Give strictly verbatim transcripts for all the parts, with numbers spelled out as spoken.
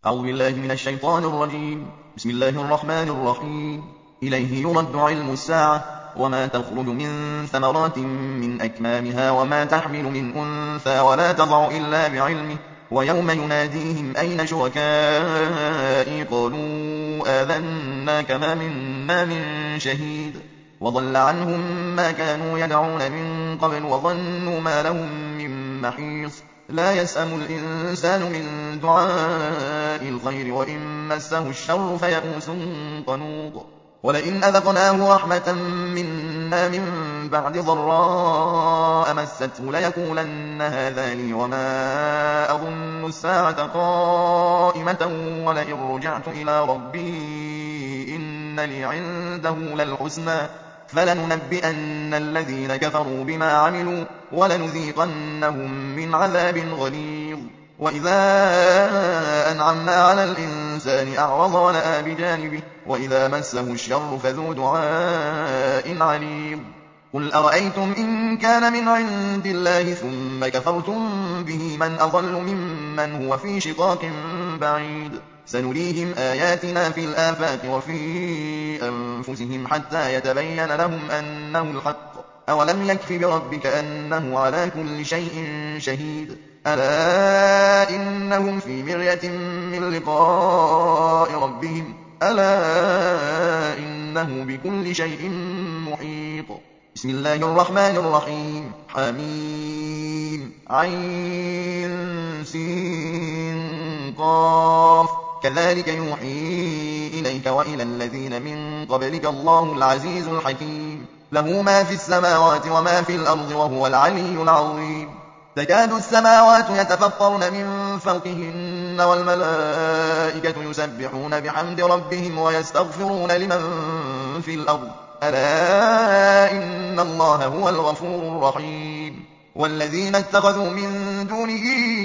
أعوذ بالله من الشيطان الرجيم. بسم الله الرحمن الرحيم. إليه يرد علم الساعة وما تخرج من ثمرات من أكمامها وما تحمل من أنثى ولا تضع إلا بعلمه ويوم يناديهم أين شركائي قالوا آذناك ما منا من شهيد وضل عنهم ما كانوا يدعون من قبل وظنوا ما لهم من محيص لا يسأم الإنسان من دعاء الخير وإن مسه الشر فيئوس قنوط ولئن أذقناه رحمة منا من بعد ضراء مسته ليقولن هذا لي وما أظن الساعة قائمة ولئن رجعت إلى ربي إن لي عنده للحسنى فلننبئن الذين كفروا بما عملوا ولنذيقنهم من عذاب غليظ وإذا أنعمنا على الإنسان أعرض ونأى بجانبه وإذا مسه الشر فذو دعاء عليم قل أرأيتم إن كان من عند الله ثم كفرتم به من أضل ممن هو في شقاق بعيد سنريهم آياتنا في الآفاق وفي أنفسهم حتى يتبين لهم أنه الحق أولم يكف بربك أنه على كل شيء شهيد ألا إنهم في مرية من لقاء ربهم ألا إنه بكل شيء محيط بسم الله الرحمن الرحيم حميم عين سين قاف كذلك يوحي إليك وإلى الذين من قبلك الله العزيز الحكيم له ما في السماوات وما في الأرض وهو العلي العظيم تكاد السماوات يتفطرن من فوقهن والملائكة يسبحون بحمد ربهم ويستغفرون لمن في الأرض ألا إن الله هو الغفور الرحيم والذين اتخذوا من دونه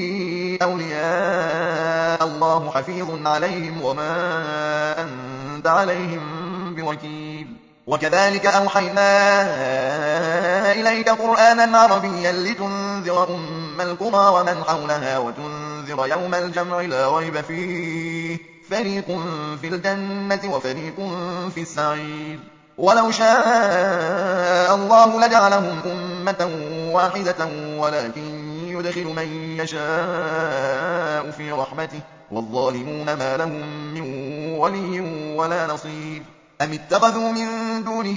أولياء الله حفيظ عليهم وما أنت عليهم بوكيل وكذلك أوحينا إليك قرآنا عربيا لتنذر أم القرى ومن حولها وتنذر يوم الجمع لا ريب فيه فريق في الجنة وفريق في السعير ولو شاء الله لجعلهم أمة واحدة ولكن يدخل من يشاء في رحمته والظالمون ما لهم من ولي ولا نصير أم اتخذوا من دونه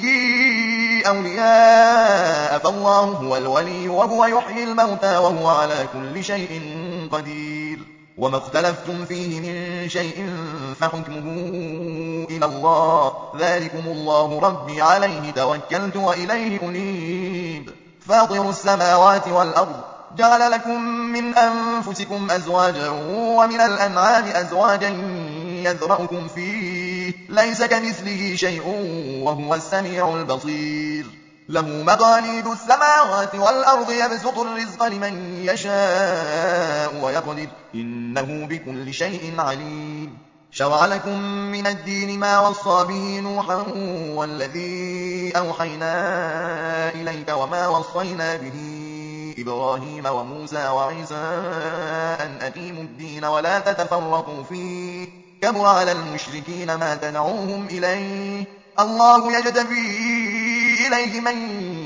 أولياء فالله هو الولي وهو يحيي الموتى وهو على كل شيء قدير وما اختلفتم فيه من شيء فحكمه إلى الله ذلكم الله ربي عليه توكلت وإليه أنيب فاطر السماوات والأرض جعل لكم من أنفسكم أزواجا ومن الأنعام أزواجا يذرأكم فيه ليس كمثله شيء وهو السميع البصير له مقاليد السماوات والأرض يبسط الرزق لمن يشاء ويقدر إنه بكل شيء عليم شرع لكم من الدين ما وصى به نوحا والذي أوحينا إليك وما وصينا به إبراهيم وموسى وعيسى أن أقيموا الدين ولا تتفرقوا فيه كبر على المشركين ما تدعوهم إليه الله يجتبي إليه من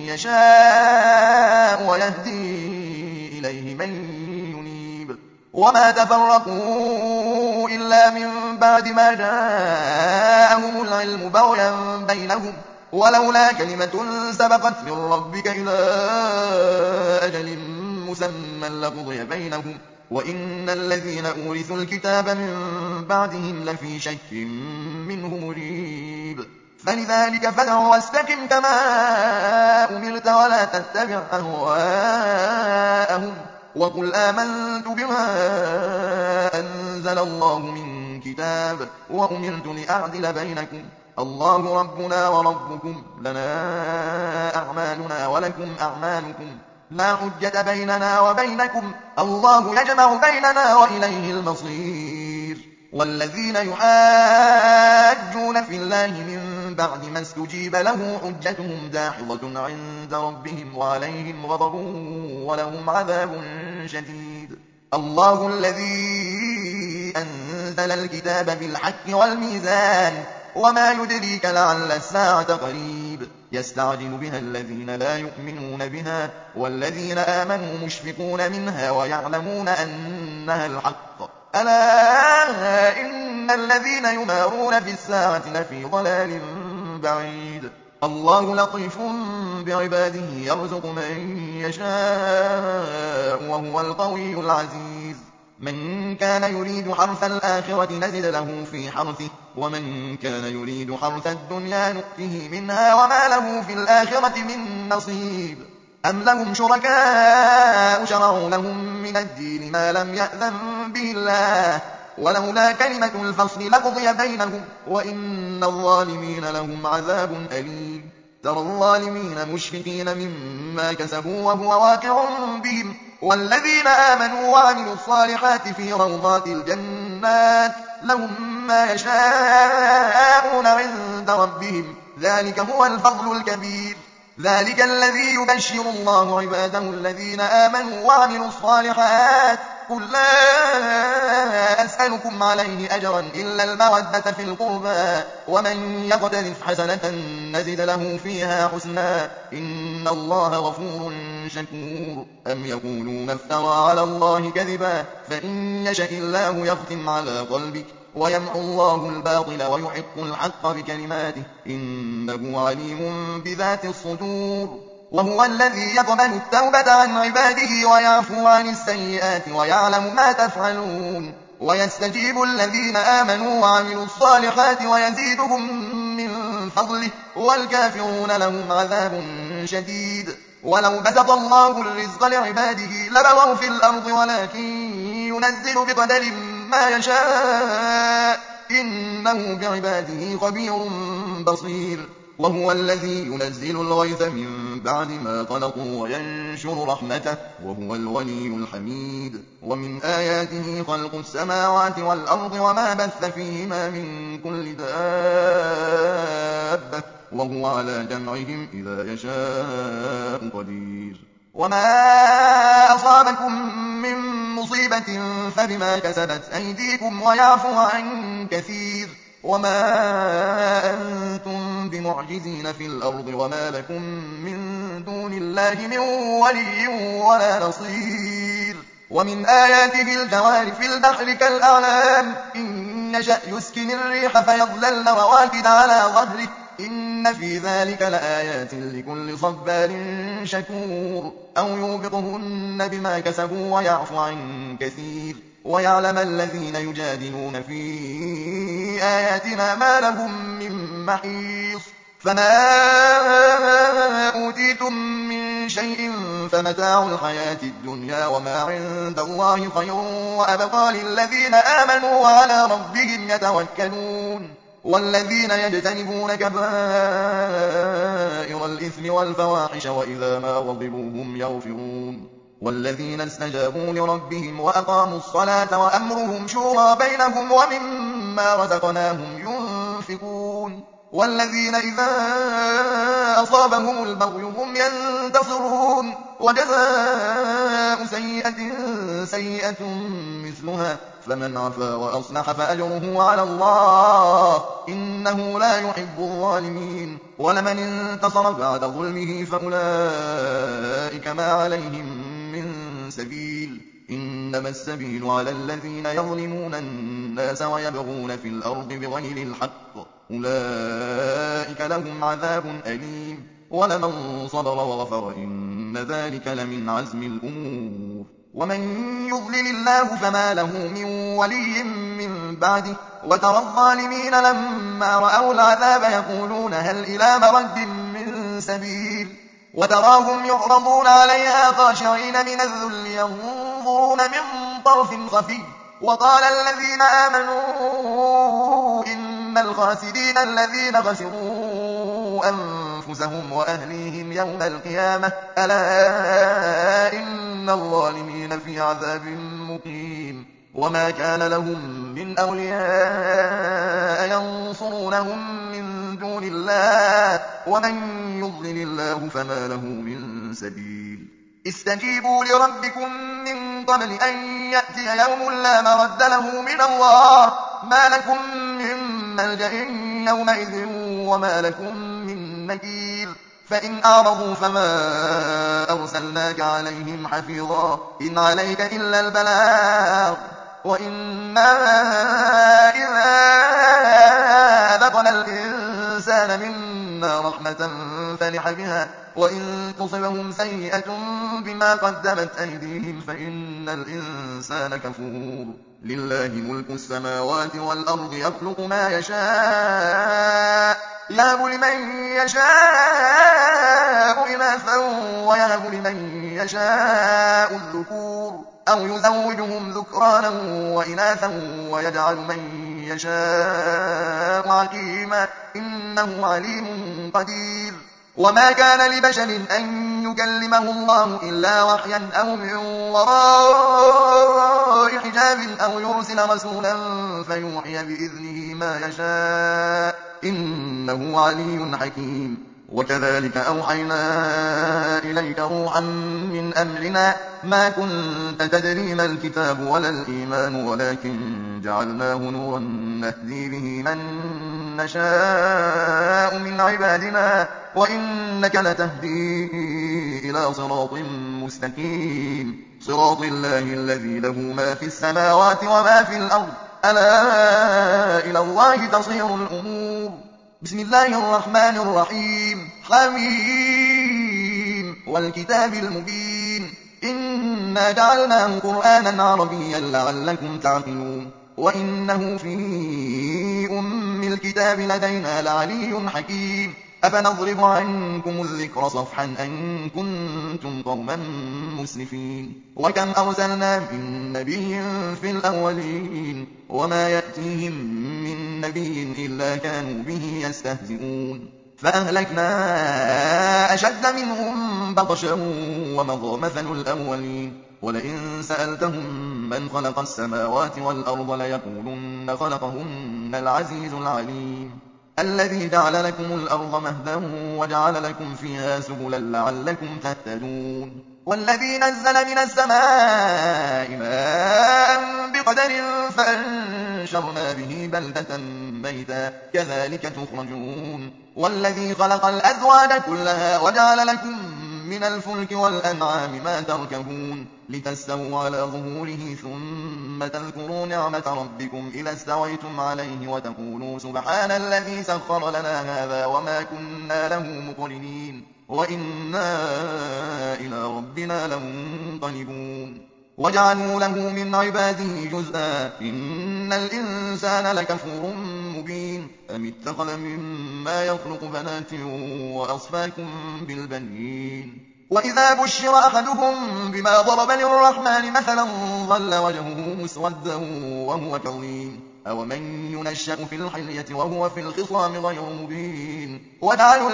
يشاء ويهدي إليه من ينيب وما تفرقوا إلا من بعد ما جاءهم العلم بغيا بينهم ولولا كلمة سبقت من ربك إلى أجل مسمى لقضي بينهم وإن الذين أورثوا الكتاب من بعدهم لفي شك منه مريب فلذلك فادع واستقم كما أمرت ولا تتبع أهواءهم وقل آمنت بما أنزل الله من كتاب وأمرت لأعدل بينكم الله ربنا وربكم لنا أعمالنا ولكم أعمالكم لا حجة بيننا وبينكم الله يجمع بيننا وإليه المصير والذين يحاجون في الله من بعد ما استجيب له حجتهم داحضة عند ربهم وعليهم غضب ولهم عذاب شديد الله الذي أنزل أنزل الكتاب بالحق والميزان وما يدريك لعل الساعة قريب يستعجل بها الذين لا يؤمنون بها والذين آمنوا مشفقون منها ويعلمون أنها الحق ألا إن الذين يمارون في الساعة لفي ضلال بعيد الله لطيف بعباده يرزق من يشاء وهو القوي العزيز من كان يريد حرث الآخرة نزد له في حرثه ومن كان يريد حرث الدنيا نؤته منها وما له في الآخرة من نصيب أم لهم شركاء شرعوا لهم من الدين ما لم يأذن به الله ولولا كلمة الفصل لقضي بينهم وإن الظالمين لهم عذاب أليم ترى الظالمين مشفقين مما كسبوا وهو واقع بهم والذين آمنوا وعملوا الصالحات في روضات الجنات لهم ما يشاءون عند ربهم ذلك هو الفضل الكبير ذلك الذي يبشر الله عباده الذين آمنوا وعملوا الصالحات قل لا أسألكم عليه أجرا إلا المودة في القربى ومن يقترف حسنة نزد له فيها حسنا إن الله غفور شكور أم يقولون افترى على الله كذبا فإن يشأ الله يختم على قلبك ويمحو الله الباطل ويحق الحق بكلماته إنه عليم بذات الصدور وهو الذي يقبل التوبة عن عباده ويعفو عن السيئات ويعلم ما تفعلون ويستجيب الذين آمنوا وعملوا الصالحات ويزيدهم من فضله والكافرون لهم عذاب شديد ولو بسط الله الرزق لعباده لبغوا في الأرض ولكن ينزل بقدر ما يشاء إنه بعباده خبير بصير وهو الذي ينزل الغيث من بعد ما قنطوا وينشر رحمته وهو الولي الحميد ومن آياته خلق السماوات والأرض وما بث فيهما من كل دابة وهو على جمعهم إذا يشاء قدير وما أصابكم من مصيبة فبما كسبت أيديكم ويعفو عن كثير وما أنتم بمعجزين في الأرض وما لكم من دون الله من ولي ولا نصير ومن آياته الجوار في البحر كالأعلام إن يشأ يسكن الريح فيظللن رواكد على ظهره إن في ذلك لآيات لكل صبار شكور أو يوبقهن بما كسبوا ويعفو عن كثير ويعلم الذين يجادلون في آياتنا ما لهم من محيص فما أوتيتم من شيء فمتاع الحياة الدنيا وما عند الله خير وأبقى للذين آمنوا وعلى ربهم يتوكلون والذين يجتنبون كبائر الإثم والفواحش وإذا ما غضبوا هم يغفرون والذين استجابوا لربهم وأقاموا الصلاة وأمرهم شورى بينهم ومما رزقناهم ينفقون والذين إذا أصابهم البغي هم ينتصرون وجزاء سيئة سيئة مثلها فمن عفا وأصلح فأجره على الله إنه لا يحب الظالمين ولمن انتصر بعد ظلمه فأولئك ما عليهم من سبيل إنما السبيل على الذين يظلمون الناس ويبغون في الأرض بغير الحق أولئك لهم عذاب أليم ولمن صبر وغفر إن ذلك لمن عزم الأمور ومن يضلل الله فما له من ولي من بعده وترى الظالمين لما رأوا العذاب يقولون هل إلى مرد من سبيل وتراهم يعرضون عليها خاشعين من الذل ينظرون من طرف خفي وقال الذين آمنوا إن الخاسرين الذين خسروا أنفسهم وأهليهم يوم القيامة ألا إن الظالمين في عذاب مقيم وما كان لهم من أولياء ينصرونهم من دون الله ومن يضلل الله فما له من سبيل استجيبوا لربكم من قبل أن يأتي يوم لا مرد له من الله ما لكم من ملجأ يومئذ وما لكم من نكير فإن أعرضوا فما أرسلناك عليهم حفيظا إن عليك إلا البلاغ وإنا إذا أذقنا الإنسان منا رحمة فرح بها وإن تصبهم سيئة بما قدمت أيديهم فإن الإنسان كفور لله ملك السماوات والأرض يخلق ما يشاء يهب لمن يشاء إناثا ويهب لمن يشاء الذكور أو يزوجهم ذكرانا وإناثا ويجعل من يشاء عقيما إنه عليم قدير وما كان لبشر أن يكلمه الله إلا وحيا أو من وراء حجاب أو يرسل رسولا فيوحي بإذنه ما يشاء إنه علي حكيم وكذلك أوحينا إليك روحا من أمرنا ما كنت تدري ما الكتاب ولا الإيمان ولكن جعلناه نورا نهدي به من نشاء من عبادنا وإنك لتهدي إلى صراط مستقيم صراط الله الذي له ما في السماوات وما في الأرض ألا إلى الله تصير الأمور بسم الله الرحمن الرحيم حميم والكتاب المبين إنا جعلناه قرآنا عربيا لعلكم تعقلون وإنه في أم الكتاب لدينا لعلي حكيم أفنضرب عنكم الذكر صفحا أن كنتم قوما مسرفين وكم أرسلنا من نبي في الأولين وما يأتيهم من نبي إلا كانوا به يستهزئون فأهلكنا أشد منهم بطشا ومضى مثل الأولين ولئن سألتهم من خلق السماوات والأرض ليقولن خلقهن العزيز العليم الذي جعل لكم الأرض مهدا وجعل لكم فيها سبلا لعلكم تهتدون والذي نزل من السماء ماء بقدر فأنشرنا به بلدة ميتا كذلك تخرجون والذي خلق الأزواج كلها وجعل لكم من الفلك والأنعام ما تركبون لتستووا على ظهوره ثم تذكروا نعمة ربكم إذا استويتم عليه وتقولوا سبحان الذي سخر لنا هذا وما كنا له مقرنين وإنا إلى ربنا لمنقلبون وجعلوا له من عباده جزءا إن الإنسان لكفور مبين أم اتخذ مما يخلق بنات وأصفاكم بالبنين وإذا بشر أحدهم بما ضرب للرحمن مثلا ظل وجهه مسودا وهو كظيم أومن ينشأ في الحلية وهو في الخصام غير مبين وجعلوا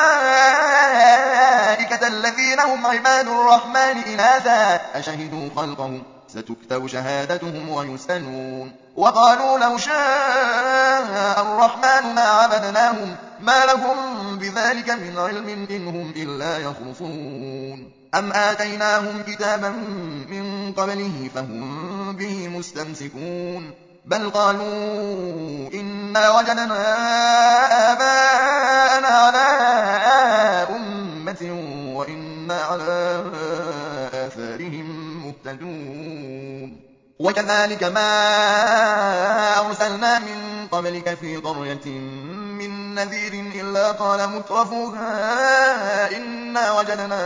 الملائكة الذين هم عباد الرحمن إناثا أشهدوا خلقهم ستكتب شهادتهم ويسألون وقالوا لو شاء الرحمن ما عبدناهم ما لهم بذلك من علم إن هم إلا يخرصون أم آتيناهم كتابا من قبله فهم به مستمسكون بل قالوا إنا وجدنا آباءنا على أمة وإنا على آثارهم مهتدون وكذلك ما أرسلنا من قبلك في قرية من نذير إلا قال مترفوها إنا وجدنا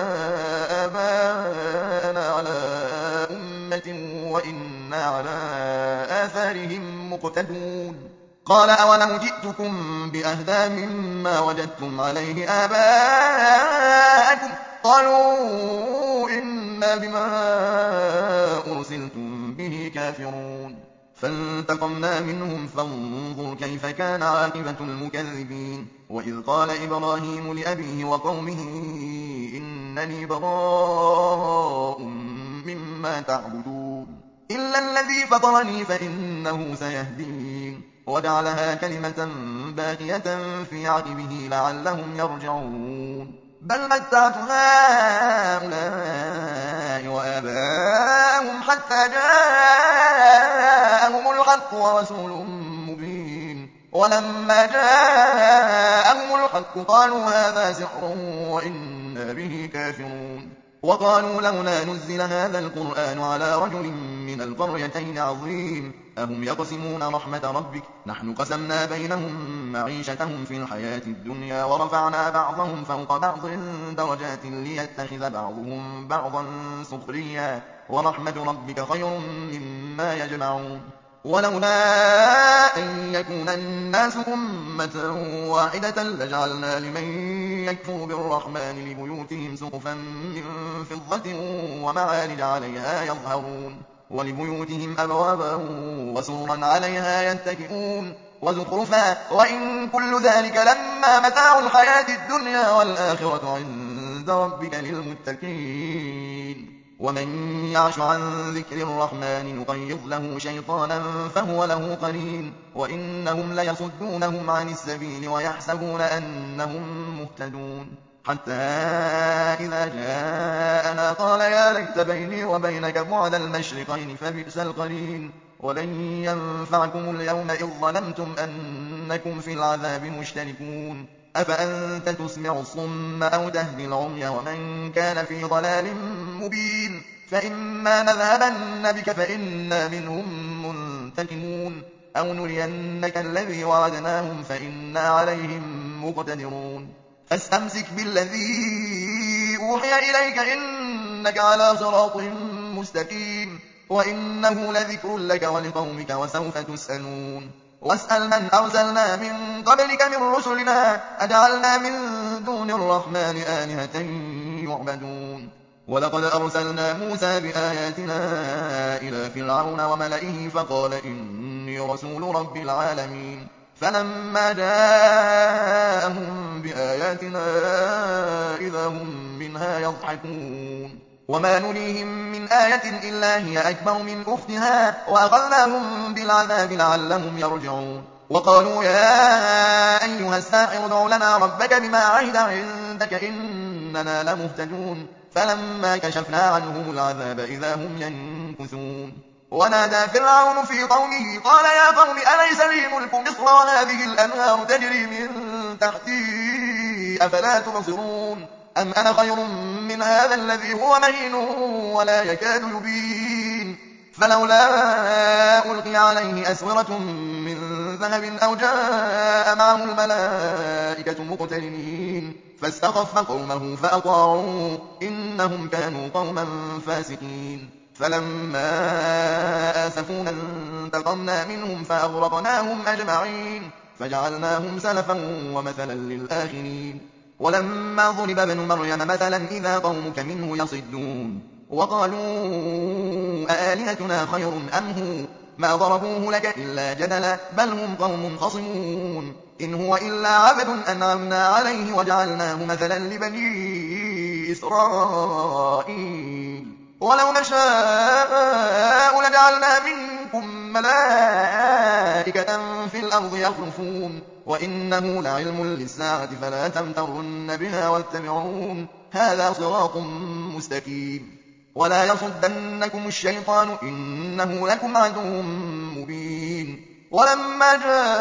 آباءنا على أمة وإنا على آثارهم مقتدون قال أولو جئتكم بأهدى مما وجدتم عليه آباءكم قالوا إنا بما أرسلتم به كافرون فانتقمنا منهم فانظر كيف كان عاقبة المكذبين وإذ قال إبراهيم لأبيه وقومه إنني براء مما تعبدون إلا الذي فطرني فإنه سيهدين وجعلها كلمة باقية في عقبه لعلهم يرجعون بل متعت هؤلاء وآباءهم حتى جاءهم الحق ورسول ولما جاءهم الحق قالوا هذا سحر وإنا به كافرون وقالوا لولا نزل هذا القرآن على رجل من القريتين عظيم أهم يقسمون رحمة ربك نحن قسمنا بينهم معيشتهم في الحياة الدنيا ورفعنا بعضهم فوق بعض درجات ليتخذ بعضهم بعضا سخريا ورحمة ربك خير مما يجمعون ولولا أن يكون الناس أمة واحدة لجعلنا لمن يكفر بالرحمن لبيوتهم سقفا من فضة ومعارج عليها يظهرون ولبيوتهم أبوابا وسررا عليها يتكئون وزخرفا وإن كل ذلك لما متاع الحياة الدنيا والآخرة عند ربك للمتقين ومن يعش عن ذكر الرحمن نقيض له شيطانا فهو له قرين وإنهم ليصدونهم عن السبيل ويحسبون أنهم مهتدون حتى إذا جاءنا قال يا ليت بيني وبينك بعد المشرقين فبئس القرين ولن ينفعكم اليوم إذ ظلمتم أنكم في العذاب مشتركون أفأنت تسمع الصم أو تهدي العمي ومن كان في ضلال مبين فإما نذهبن بك فإنا منهم منتقمون أو نرينك الذي وعدناهم فإنا عليهم مقتدرون فاستمسك بالذي أوحي إليك إنك على صراط مستقيم وإنه لذكر لك ولقومك وسوف تسألون واسأل من أرسلنا من قبلك من رسلنا أجعلنا من دون الرحمن آلهة يعبدون ولقد أرسلنا موسى بآياتنا إلى فرعون وملئه فقال إني رسول رب العالمين فلما جاءهم بآياتنا إذا هم منها يضحكون وما نريهم من آية إلا هي أكبر من أختها وأخذناهم بالعذاب لعلهم يرجعون وقالوا يا أيها الساحر ادع لنا ربك بما عهد عندك إننا لمهتدون فلما كشفنا عنهم العذاب إذا هم ينكثون ونادى فرعون في قومه قال يا قوم أليس لي ملك مصر وهذه الأنهار تجري من تحتي أفلا تبصرون أم أنا خير من هذا الذي هو مهين ولا يكاد يبين فلولا ألقي عليه أسورة من ذهب أو جاء معه الملائكة مقترنين فاستخف قومه فأطاعوه إنهم كانوا قوما فاسقين فلما آسفونا انتقمنا منهم فأغرقناهم أجمعين فجعلناهم سلفا ومثلا للآخرين ولما ضرب ابن مريم مثلا إذا قومك منه يصدون وقالوا أآلهتنا خير أم هو ما ضربوه لك إلا جدلا بل هم قوم خصمون إن هو إلا عبد أنعمنا عليه وجعلناه مثلا لبني إسرائيل ولو نشاء لجعلنا منكم ملائكة في الأرض يخلفون وإنه لعلم للساعة فلا تمترن بها واتبعون هذا صراط مستقيم ولا يصدنكم الشيطان إنه لكم عدو مبين ولما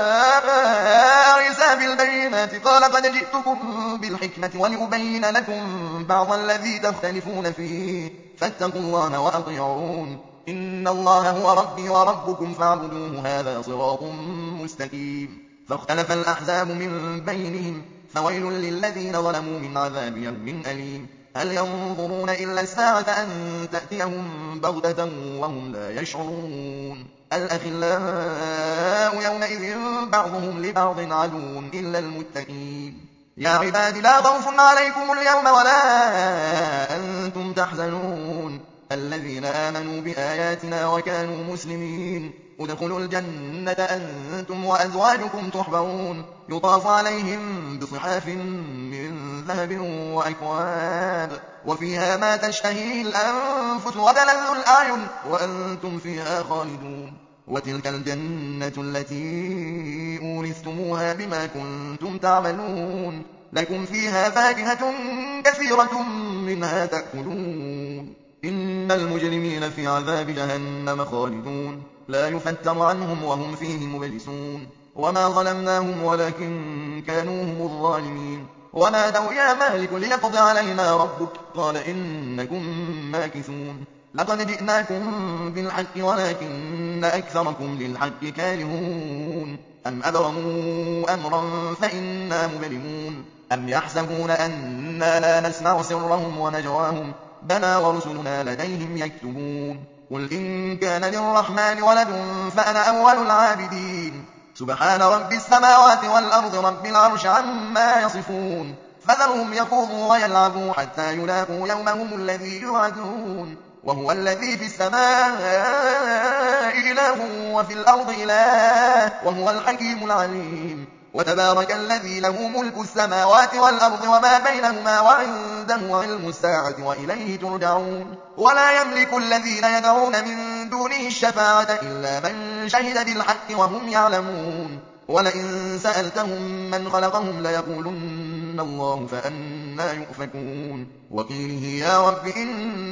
جاء عيسى بالبينات قال قد جئتكم بالحكمة ولأبين لكم بعض الذي تختلفون فيه فاتقوا الله وأطيعون إن الله هو ربي وربكم فاعبدوه هذا صراط مستقيم فاختلف الأحزاب من بينهم فويل للذين ظلموا من عذاب يوم أليم هل ينظرون إلا الساعة أن تأتيهم بغتة وهم لا يشعرون الأخلاء يومئذ بعضهم لبعض عدو إلا المتقين يا عباد لا خوف عليكم اليوم ولا أنتم تحزنون الذين آمنوا بآياتنا وكانوا مسلمين ادخلوا الجنة أنتم وأزواجكم تحبرون يطاف عليهم بصحاف من ذهب وأكواب وفيها ما تشتهي الأنفس وتلذ الأعين وأنتم فيها خالدون وتلك الجنة التي أورثتموها بما كنتم تعملون لكم فيها فاكهة كثيرة منها تأكلون إن المجرمين في عذاب جهنم خالدون لا يفتر عنهم وهم فيه مبلسون وما ظلمناهم ولكن كانوا هم الظالمين ونادوا يا مالك ليقض علينا ربك قال إنكم ماكثون لقد جئناكم بالحق ولكن أكثركم للحق كارهون أم أبرموا أمرا فإنا مبرمون أم يحسبون أنا لا نسمع سرهم ونجواهم بلى ورسلنا لديهم يكتبون قل إن كان للرحمن ولد فأنا أول العابدين سبحان رب السماوات والأرض رب العرش عما يصفون فذرهم يخوضوا ويلعبوا حتى يلاقوا يومهم الذي يوعدون وهو الذي في السماء إله وفي الأرض إله وهو الحكيم العليم وتبارك الذي له ملك السماوات والأرض وما بينهما وعنده علم الساعة وإليه ترجعون ولا يملك الذين يدعون من دونه الشفاعة إلا من شهد بالحق وهم يعلمون ولئن سألتهم من خلقهم ليقولن الله فأنى يؤفكون وقيله يا رب إن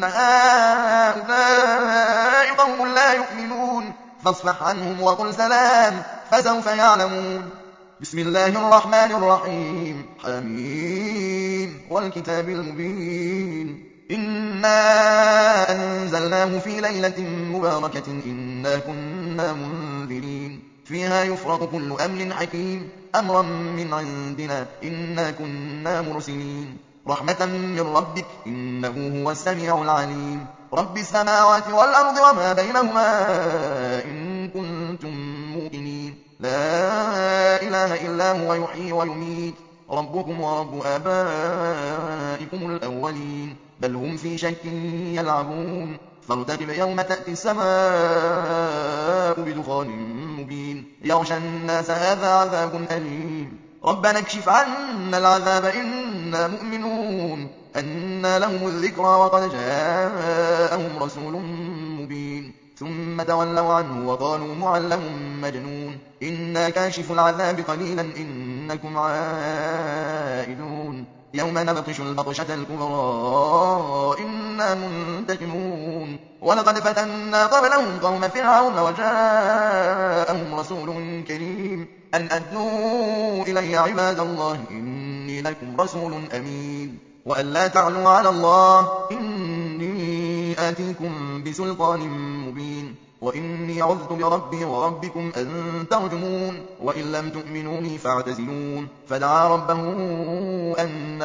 هؤلاء قوم لا يؤمنون فاصفح عنهم وقل سلام فسوف يعلمون بسم الله الرحمن الرحيم حميم والكتاب المبين إنا أنزلناه في ليلة مباركة إنا كنا منذرين فيها يفرق كل أمر حكيم أمرا من عندنا إنا كنا مرسلين رحمة من ربك إنه هو السميع العليم رب السماوات والأرض وما بينهما إن كنتم موقنين لا إله إلا هو يحيي ويميت ربكم ورب آبائكم الأولين بل هم في شك يلعبون فارتقب يوم تأتي السماء بدخان مبين يغشى الناس هذا عذاب أليم ربنا اكشف عنا العذاب إنا مؤمنون أنى لهم الذكرى وقد جاءهم رسول مبين ثم تولوا عنه وقالوا معلم مجنون إنا كاشف العذاب قليلا إنكم عائدون يوم نبطش البطشة الكبرى إنا منتقمون ولقد فتنا قبلهم قوم فرعون وجاءهم رسول كريم أن أدوا إلي عباد الله إني لكم رسول أمين وأن لا تعلوا على الله إني آتيكم بسلطان مبين وإني عذت بربي وربكم أن ترجمون وإن لم تؤمنوا لي فاعتزلون فدعا ربه أن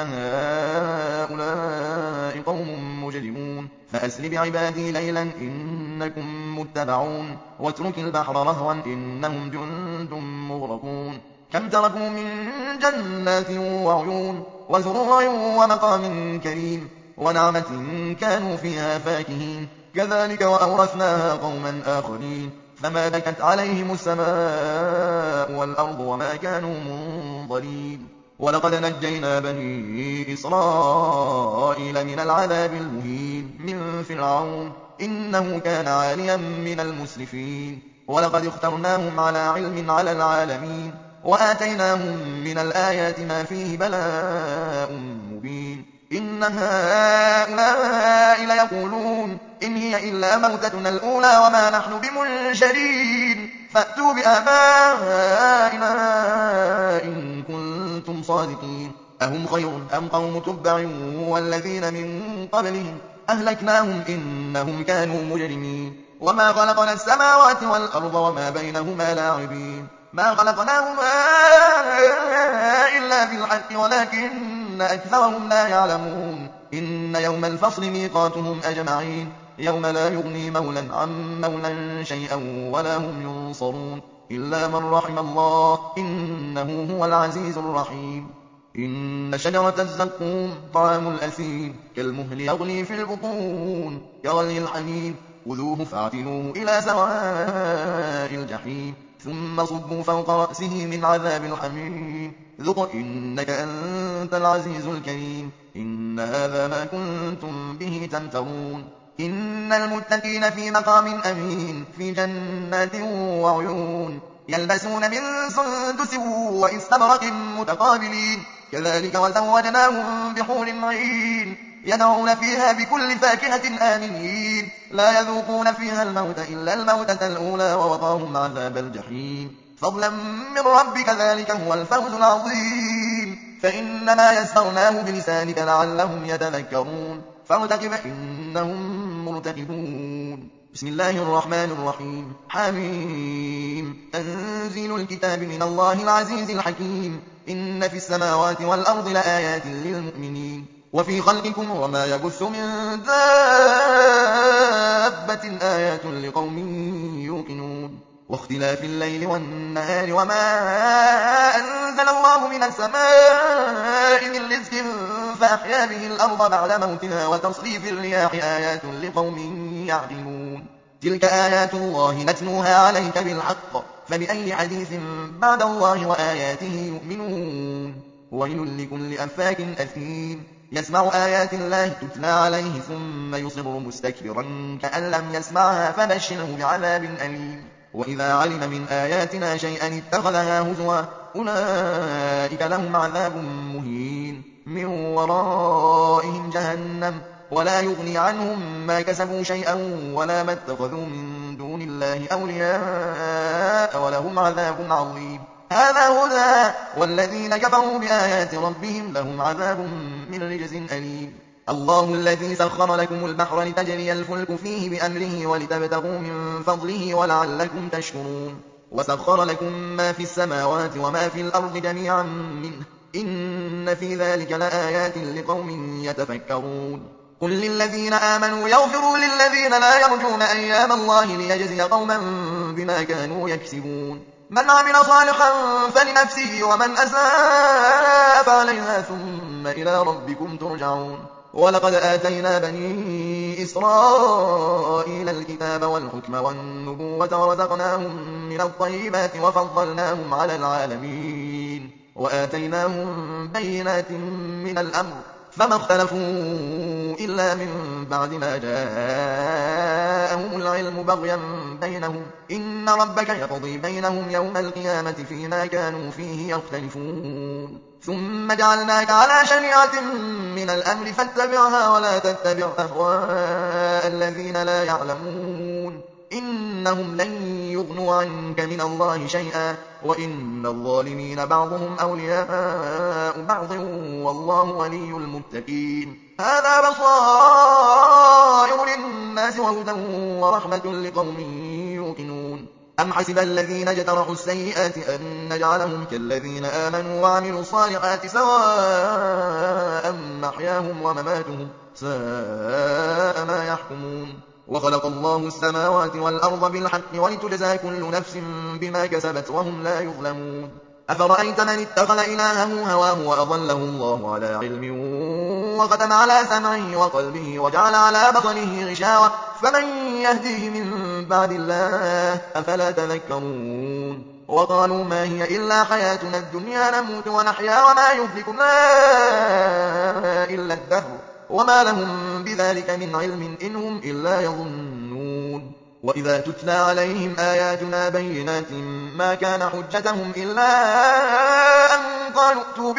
هؤلاء قوم مجرمون فأسر بعبادي ليلا إنكم متبعون واترك البحر رهوا إنهم جند مغرقون كم تركوا من جنات وعيون وزروع ومقام كريم ونعمة كانوا فيها فاكهين كذلك وأورثناها قوما آخرين فما بكت عليهم السماء والأرض وما كانوا منظرين ولقد نجينا بني إسرائيل من العذاب المهين من فرعون إنه كان عاليا من المسرفين ولقد اخترناهم على علم على العالمين وآتيناهم من الآيات ما فيه بلاء مبين إن هؤلاء ليقولون إن هي إلا موتتنا الأولى وما نحن بمنشرين فأتوا بآبائنا إن كنتم صادقين أهم خير أم قوم تبع والذين من قبلهم أهلكناهم إنهم كانوا مجرمين وما خلقنا السماوات والأرض وما بينهما لاعبين ما خلقناهما إلا بالحق ولكن أكثرهم لا يعلمون إن يوم الفصل ميقاتهم أجمعين يوم لا يغني مولى عن مولى شيئا ولا هم ينصرون إلا من رحم الله إنه هو العزيز الرحيم إن شجرة الزقوم طعام الأثيم كالمهل يغلي في البطون كغلي الحميم خذوه فاعتلوه إلى سواء الجحيم ثم صبوا فوق رأسه من عذاب الحميم ذق إنك أنت العزيز الكريم إن هذا ما كنتم به تمترون إن المتقين في مقام أمين في جنات وعيون يلبسون من سندس وإستبرق متقابلين كذلك وزوجناهم بحور عين يدعون فيها بكل فاكهة آمنين لا يذوقون فيها الموت إلا الموتة الأولى ووقاهم عذاب الجحيم فضلا من ربك ذلك هو الفوز العظيم فإنما يسرناه بلسانك لعلهم يتذكرون فارتقب إنهم مرتقبون بسم الله الرحمن الرحيم حميم تنزيل الكتاب من الله العزيز الحكيم إن في السماوات والأرض لآيات للمؤمنين وفي خلقكم وما يبث من دابة آيات لقوم يوقنون واختلاف الليل والنهار وما أنزل الله من السماء من رزق فأحيا به الأرض بعد موتها وتصريف الرياح آيات لقوم يعقلون تلك آيات الله نتلوها عليك بالحق فبأي حديث بعد الله وآياته يؤمنون ويل لكل أفاك أثيم يسمع آيات الله تتلى عليه ثم يصر مستكبرا كأن لم يسمعها فبشره بعذاب أليم وإذا علم من آياتنا شيئا اتخذها هزوا أولئك لهم عذاب مهين من ورائهم جهنم ولا يغني عنهم ما كسبوا شيئا ولا ما اتخذوا من دون الله أولياء ولهم عذاب عظيم هذا هدى والذين كفروا بآيات ربهم لهم عذاب من رجز أليم الله الذي سخر لكم البحر لتجري الفلك فيه بأمره ولتبتغوا من فضله ولعلكم تشكرون وسخر لكم ما في السماوات وما في الأرض جميعا منه إن في ذلك لآيات لقوم يتفكرون قل للذين آمنوا يغفروا للذين لا يرجون أيام الله ليجزي قوما بما كانوا يكسبون من عمل صالحا فلنفسه ومن أساء فعليها ثم إلى ربكم ترجعون ولقد آتينا بني إسرائيل الكتاب والحكم والنبوة ورزقناهم من الطيبات وفضلناهم على العالمين وآتيناهم بينات من الأمر فما اختلفوا إلا من بعد ما جاءهم العلم بغيا بينهم إن ربك يقضي بينهم يوم القيامة فيما كانوا فيه يختلفون ثم جعلناك على شريعة من الأمر فاتبعها ولا تتبع أهواء الذين لا يعلمون إنهم لن يغنوا عنك من الله شيئا وإن الظالمين بعضهم أولياء بعض والله ولي المتقين هذا بصائر للناس وهدى ورحمة لقوم يوقنون أم حسب الذين اجترحوا السيئات أن نجعلهم كالذين آمنوا وعملوا الصالحات سواء محياهم ومماتهم ساء ما يحكمون وخلق الله السماوات والأرض بالحق ولتجزى كل نفس بما كسبت وهم لا يظلمون أفرأيت من اتخذ إلهه هواه وأضله الله على علم وختم على سمعه وقلبه وجعل على بصره غشاوة فمن يهديه من بعد الله أفلا تذكرون وقالوا ما هي إلا حياتنا الدنيا نموت ونحيا وما يهلكنا إلا الدهر وما لهم بذلك من علم إن هم إلا يظنون وإذا تتلى عليهم آياتنا بينات ما كان حجتهم إلا أن قالوا ائتوا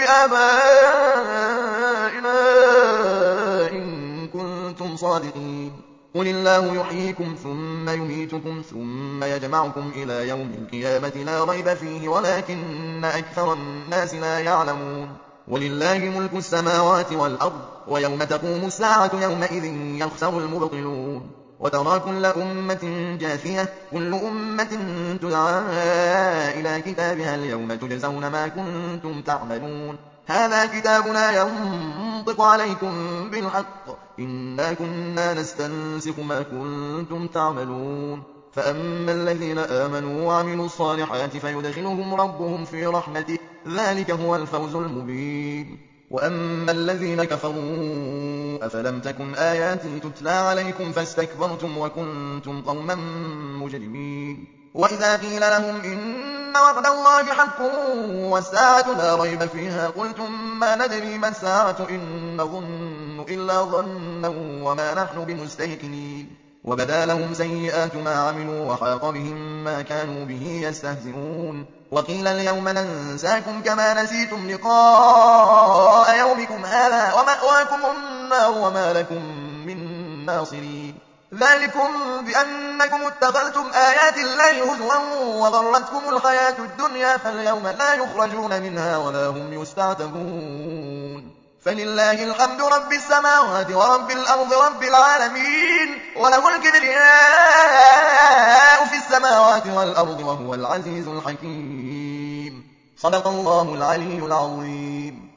بآبائنا إن كنتم صادقين قل الله يحييكم ثم يميتكم ثم يجمعكم إلى يوم القيامة لا ريب فيه ولكن أكثر الناس لا يعلمون ولله ملك السماوات والأرض ويوم تقوم الساعة يومئذ يخسر المبطلون وترى كل أمة جاثية كل أمة تدعى إلى كتابها اليوم تجزون ما كنتم تعملون هذا كتابنا ينطق عليكم بالحق إنا كنا نستنسخ ما كنتم تعملون فأما الذين آمنوا وعملوا الصالحات فيدخلهم ربهم في رحمته ذلك هو الفوز المبين وأما الذين كفروا أفلم تكن آياتي تتلى عليكم فاستكبرتم وكنتم قوما مجرمين وإذا قيل لهم إن وعد الله حق والساعة لا ريب فيها قلتم ما ندري ما الساعة إن نظن إلا ظنا وما نحن بمستيقنين وبدا لهم سيئات ما عملوا وحاق بهم ما كانوا به يستهزئون وقيل اليوم ننساكم كما نسيتم لقاء يومكم هذا ومأواكم النار وما لكم من ناصرين ذَٰلِكُم بِأَنَّكُمُ اتَّخَذْتُمْ آيَاتِ اللَّهِ هُزُوًا وَغَرَّتْكُمُ الْحَيَاةُ الدُّنْيَا فَالْيَوْمَ لَا يُخْرَجُونَ مِنْهَا وَلَا هُمْ يُسْتَعْتَبُونَ فَلِلَّهِ الْحَمْدُ رَبِّ السَّمَاوَاتِ وَرَبِّ الْأَرْضِ رَبِّ الْعَالَمِينَ وَلَهُ الْكِبْرِيَاءُ فِي السَّمَاوَاتِ وَالْأَرْضِ وَهُوَ الْعَزِيزُ الْحَكِيمُ. صدق الله العلي العظيم.